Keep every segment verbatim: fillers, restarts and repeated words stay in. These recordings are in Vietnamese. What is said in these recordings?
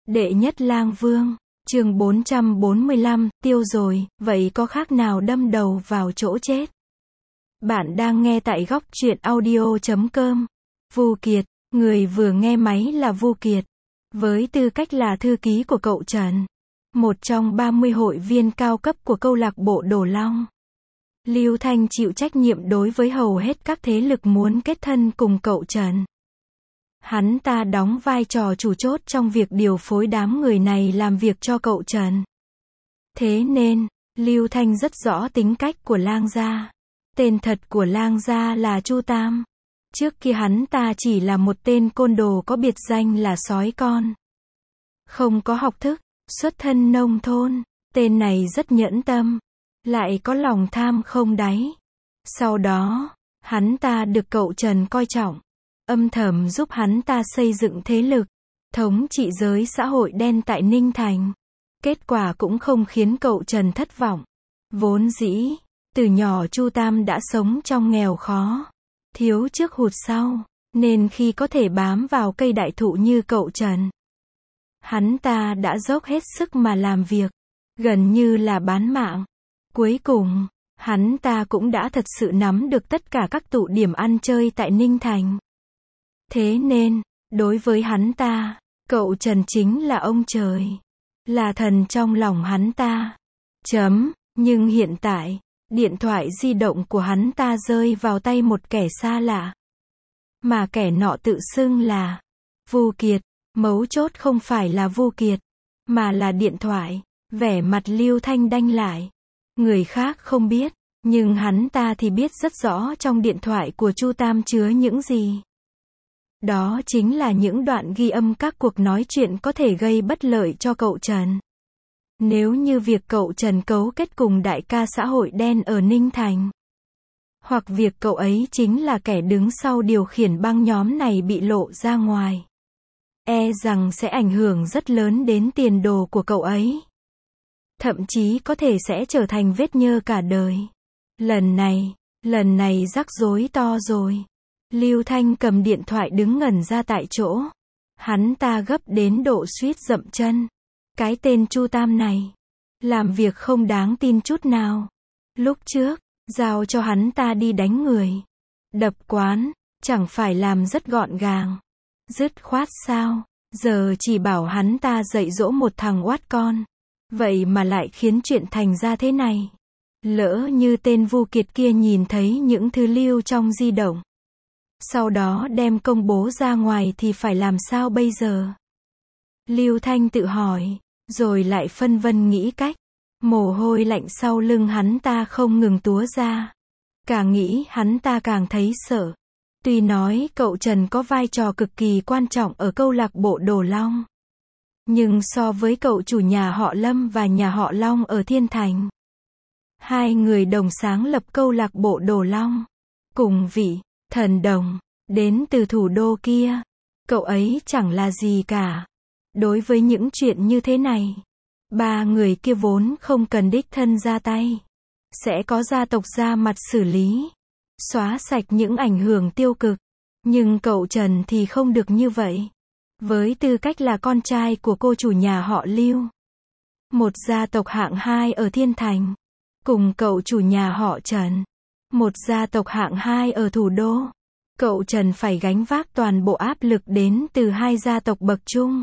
Đệ nhất lang vương, chương bốn trăm bốn mươi lăm, tiêu rồi, vậy có khác nào đâm đầu vào chỗ chết? Bạn đang nghe tại góc truyện audio chấm com. Vu Kiệt, người vừa nghe máy là Vu Kiệt. Với tư cách là thư ký của cậu Trần, một trong ba mươi hội viên cao cấp của câu lạc bộ Đồ Long, Lưu Thanh chịu trách nhiệm đối với hầu hết các thế lực muốn kết thân cùng cậu Trần. Hắn ta đóng vai trò chủ chốt trong việc điều phối đám người này làm việc cho cậu Trần. Thế nên, Lưu Thanh rất rõ tính cách của Lang gia. Tên thật của Lang gia là Chu Tam. Trước kia hắn ta chỉ là một tên côn đồ có biệt danh là sói con. Không có học thức, xuất thân nông thôn. Tên này rất nhẫn tâm, lại có lòng tham không đáy. Sau đó, hắn ta được cậu Trần coi trọng, âm thầm giúp hắn ta xây dựng thế lực, thống trị giới xã hội đen tại Ninh Thành. Kết quả cũng không khiến cậu Trần thất vọng. Vốn dĩ, từ nhỏ Chu Tam đã sống trong nghèo khó, thiếu trước hụt sau, nên khi có thể bám vào cây đại thụ như cậu Trần, hắn ta đã dốc hết sức mà làm việc, gần như là bán mạng. Cuối cùng, hắn ta cũng đã thật sự nắm được tất cả các tụ điểm ăn chơi tại Ninh Thành. Thế nên, đối với hắn ta, cậu Trần chính là ông trời, là thần trong lòng hắn ta. Chấm, nhưng hiện tại, điện thoại di động của hắn ta rơi vào tay một kẻ xa lạ. Mà kẻ nọ tự xưng là Vu Kiệt, mấu chốt không phải là Vu Kiệt, mà là điện thoại. Vẻ mặt Lưu Thanh đanh lại. Người khác không biết, nhưng hắn ta thì biết rất rõ trong điện thoại của Chu Tam chứa những gì. Đó chính là những đoạn ghi âm các cuộc nói chuyện có thể gây bất lợi cho cậu Trần. Nếu như việc cậu Trần cấu kết cùng đại ca xã hội đen ở Ninh Thành, hoặc việc cậu ấy chính là kẻ đứng sau điều khiển băng nhóm này bị lộ ra ngoài, e rằng sẽ ảnh hưởng rất lớn đến tiền đồ của cậu ấy. Thậm chí có thể sẽ trở thành vết nhơ cả đời. Lần này, lần này rắc rối to rồi. Lưu Thanh cầm điện thoại đứng ngẩn ra tại chỗ. Hắn ta gấp đến độ suýt dậm chân. Cái tên Chu Tam này, làm việc không đáng tin chút nào. Lúc trước, giao cho hắn ta đi đánh người, đập quán, chẳng phải làm rất gọn gàng, dứt khoát sao? Giờ chỉ bảo hắn ta dạy dỗ một thằng oát con. Vậy mà lại khiến chuyện thành ra thế này. Lỡ như tên Vu Kiệt kia nhìn thấy những thứ lưu trong di động, sau đó đem công bố ra ngoài thì phải làm sao bây giờ? Lưu Thanh tự hỏi, rồi lại phân vân nghĩ cách. Mồ hôi lạnh sau lưng hắn ta không ngừng túa ra. Càng nghĩ hắn ta càng thấy sợ. Tuy nói cậu Trần có vai trò cực kỳ quan trọng ở câu lạc bộ Đồ Long, nhưng so với cậu chủ nhà họ Lâm và nhà họ Long ở Thiên Thành, hai người đồng sáng lập câu lạc bộ Đồ Long, cùng vị thần đồng đến từ thủ đô kia, cậu ấy chẳng là gì cả. Đối với những chuyện như thế này, ba người kia vốn không cần đích thân ra tay, sẽ có gia tộc ra mặt xử lý, xóa sạch những ảnh hưởng tiêu cực. Nhưng cậu Trần thì không được như vậy. Với tư cách là con trai của cô chủ nhà họ Lưu, một gia tộc hạng hai ở Thiên Thành, cùng cậu chủ nhà họ Trần, một gia tộc hạng hai ở thủ đô, cậu Trần phải gánh vác toàn bộ áp lực đến từ hai gia tộc bậc trung.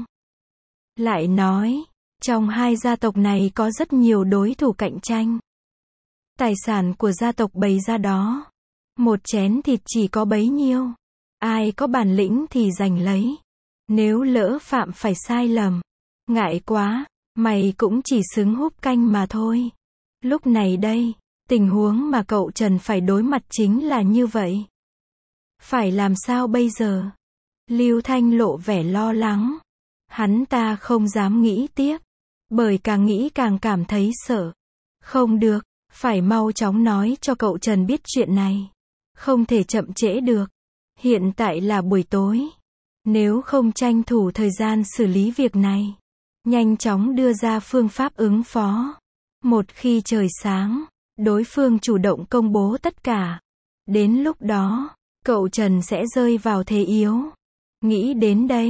Lại nói, trong hai gia tộc này có rất nhiều đối thủ cạnh tranh. Tài sản của gia tộc bày ra đó, một chén thịt chỉ có bấy nhiêu, ai có bản lĩnh thì giành lấy. Nếu lỡ phạm phải sai lầm, ngại quá, mày cũng chỉ xứng húp canh mà thôi. Lúc này đây, tình huống mà cậu Trần phải đối mặt chính là như vậy. Phải làm sao bây giờ? Lưu Thanh lộ vẻ lo lắng. Hắn ta không dám nghĩ tiếp, bởi càng nghĩ càng cảm thấy sợ. Không được, phải mau chóng nói cho cậu Trần biết chuyện này. Không thể chậm trễ được. Hiện tại là buổi tối. Nếu không tranh thủ thời gian xử lý việc này, nhanh chóng đưa ra phương pháp ứng phó. Một khi trời sáng, đối phương chủ động công bố tất cả. Đến lúc đó, cậu Trần sẽ rơi vào thế yếu. Nghĩ đến đây,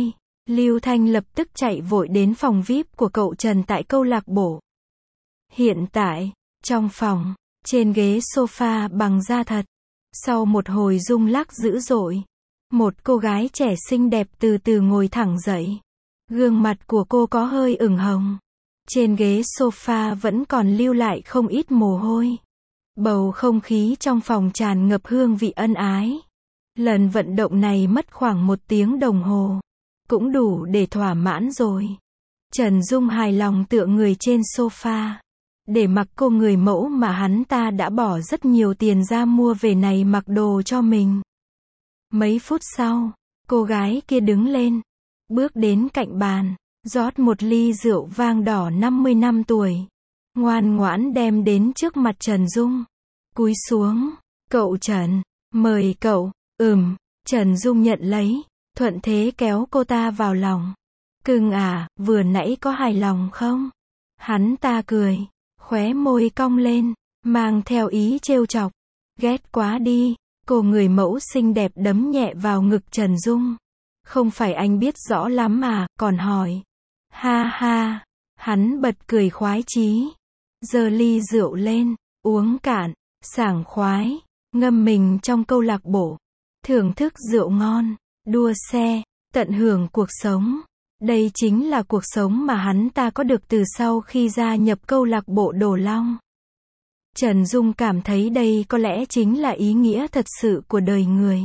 Lưu Thanh lập tức chạy vội đến phòng vi ai pi của cậu Trần tại câu lạc bộ. Hiện tại, trong phòng, trên ghế sofa bằng da thật, sau một hồi rung lắc dữ dội, một cô gái trẻ xinh đẹp từ từ ngồi thẳng dậy. Gương mặt của cô có hơi ửng hồng. Trên ghế sofa vẫn còn lưu lại không ít mồ hôi. Bầu không khí trong phòng tràn ngập hương vị ân ái. Lần vận động này mất khoảng một tiếng đồng hồ. Cũng đủ để thỏa mãn rồi. Trần Dung hài lòng tựa người trên sofa. Để mặc cô người mẫu mà hắn ta đã bỏ rất nhiều tiền ra mua về này mặc đồ cho mình. Mấy phút sau, cô gái kia đứng lên, bước đến cạnh bàn, rót một ly rượu vang đỏ năm mươi năm tuổi. Ngoan ngoãn đem đến trước mặt Trần Dung. Cúi xuống, cậu Trần, mời cậu. Ừm, Trần Dung nhận lấy, thuận thế kéo cô ta vào lòng. Cưng à, vừa nãy có hài lòng không? Hắn ta cười, khóe môi cong lên, mang theo ý trêu chọc. Ghét quá đi, cô người mẫu xinh đẹp đấm nhẹ vào ngực Trần Dung. Không phải anh biết rõ lắm mà, còn hỏi. Ha ha, hắn bật cười khoái chí. Giơ ly rượu lên, uống cạn, sảng khoái, ngâm mình trong câu lạc bộ. Thưởng thức rượu ngon, đua xe, tận hưởng cuộc sống. Đây chính là cuộc sống mà hắn ta có được từ sau khi gia nhập câu lạc bộ Đồ Long. Trần Dung cảm thấy đây có lẽ chính là ý nghĩa thật sự của đời người.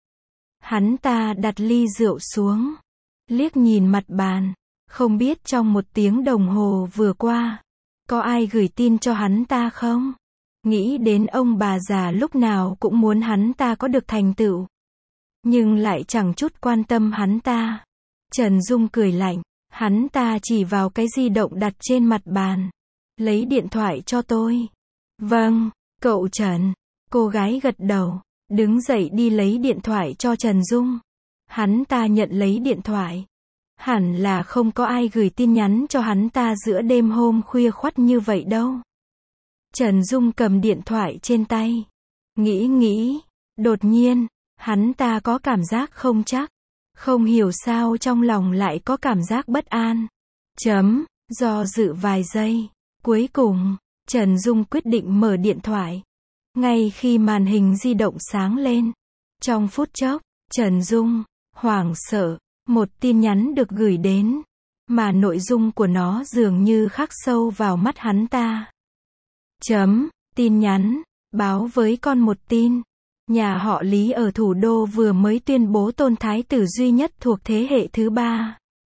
Hắn ta đặt ly rượu xuống, liếc nhìn mặt bàn, không biết trong một tiếng đồng hồ vừa qua, có ai gửi tin cho hắn ta không? Nghĩ đến ông bà già lúc nào cũng muốn hắn ta có được thành tựu, nhưng lại chẳng chút quan tâm hắn ta. Trần Dung cười lạnh, hắn ta chỉ vào cái di động đặt trên mặt bàn. Lấy điện thoại cho tôi. Vâng, cậu Trần. Cô gái gật đầu, đứng dậy đi lấy điện thoại cho Trần Dung. Hắn ta nhận lấy điện thoại. Hẳn là không có ai gửi tin nhắn cho hắn ta giữa đêm hôm khuya khoắt như vậy đâu. Trần Dung cầm điện thoại trên tay. Nghĩ nghĩ, đột nhiên, hắn ta có cảm giác không chắc. Không hiểu sao trong lòng lại có cảm giác bất an. Chấm, do dự vài giây. Cuối cùng, Trần Dung quyết định mở điện thoại. Ngay khi màn hình di động sáng lên. Trong phút chốc, Trần Dung, hoảng sợ, một tin nhắn được gửi đến. Mà nội dung của nó dường như khắc sâu vào mắt hắn ta. Chấm, tin nhắn, báo với con một tin. Nhà họ Lý ở thủ đô vừa mới tuyên bố tôn thái tử duy nhất thuộc thế hệ thứ ba.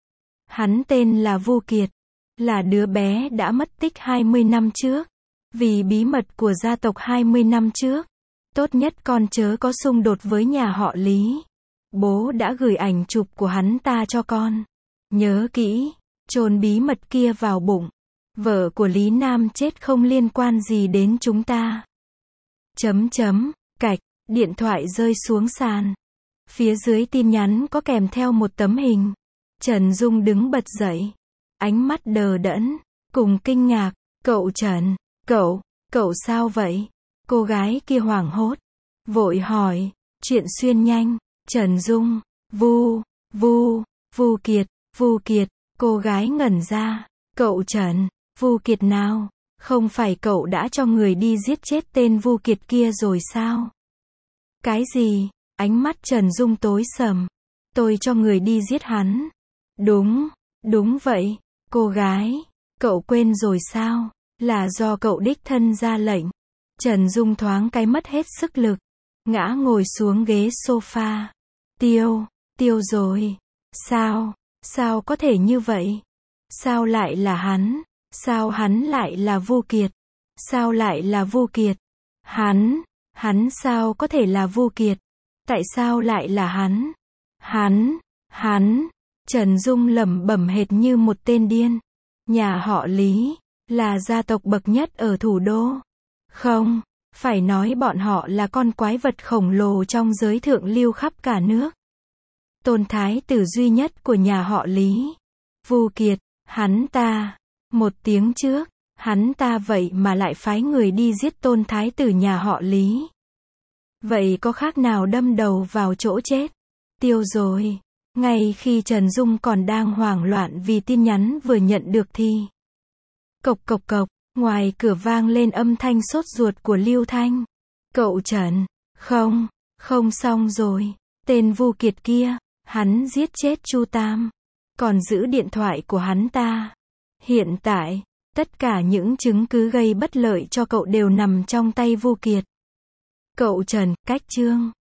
Hắn tên là Vu Kiệt, là đứa bé đã mất tích hai mươi năm trước. Vì bí mật của gia tộc hai mươi năm trước, tốt nhất con chớ có xung đột với nhà họ Lý. Bố đã gửi ảnh chụp của hắn ta cho con. Nhớ kỹ, chôn bí mật kia vào bụng. Vợ của Lý Nam chết không liên quan gì đến chúng ta. Chấm chấm, cạch. Điện thoại rơi xuống sàn. Phía dưới tin nhắn có kèm theo một tấm hình. Trần Dung đứng bật dậy. Ánh mắt đờ đẫn, cùng kinh ngạc. Cậu Trần, cậu, cậu sao vậy? Cô gái kia hoảng hốt. Vội hỏi, chuyện xuyên nhanh. Trần Dung, Vu, Vu, Vu Kiệt, Vu Kiệt. Cô gái ngẩn ra. Cậu Trần, Vu Kiệt nào? Không phải cậu đã cho người đi giết chết tên Vu Kiệt kia rồi sao? Cái gì? Ánh mắt Trần Dung tối sầm. Tôi cho người đi giết hắn. Đúng, đúng vậy. Cô gái, cậu quên rồi sao? Là do cậu đích thân ra lệnh. Trần Dung thoáng cái mất hết sức lực. Ngã ngồi xuống ghế sofa. Tiêu, tiêu rồi. Sao? Sao có thể như vậy? Sao lại là hắn? Sao hắn lại là Vu Kiệt? Sao lại là Vu Kiệt? Hắn... Hắn sao có thể là Vu Kiệt? Tại sao lại là hắn? Hắn, hắn, Trần Dung lẩm bẩm hệt như một tên điên. Nhà họ Lý, là gia tộc bậc nhất ở thủ đô. Không, phải nói bọn họ là con quái vật khổng lồ trong giới thượng lưu khắp cả nước. Tôn thái tử duy nhất của nhà họ Lý. Vu Kiệt, hắn ta, một tiếng trước. Hắn ta vậy mà lại phái người đi giết tôn thái tử nhà họ Lý. Vậy có khác nào đâm đầu vào chỗ chết? Tiêu rồi. Ngay khi Trần Dung còn đang hoảng loạn vì tin nhắn vừa nhận được thì cộc cộc cộc, ngoài cửa vang lên âm thanh sốt ruột của Lưu Thanh. Cậu Trần, không, không xong rồi, tên Vu Kiệt kia, hắn giết chết Chu Tam, còn giữ điện thoại của hắn ta. Hiện tại, tất cả những chứng cứ gây bất lợi cho cậu đều nằm trong tay Vu Kiệt. Cậu Trần, cách chương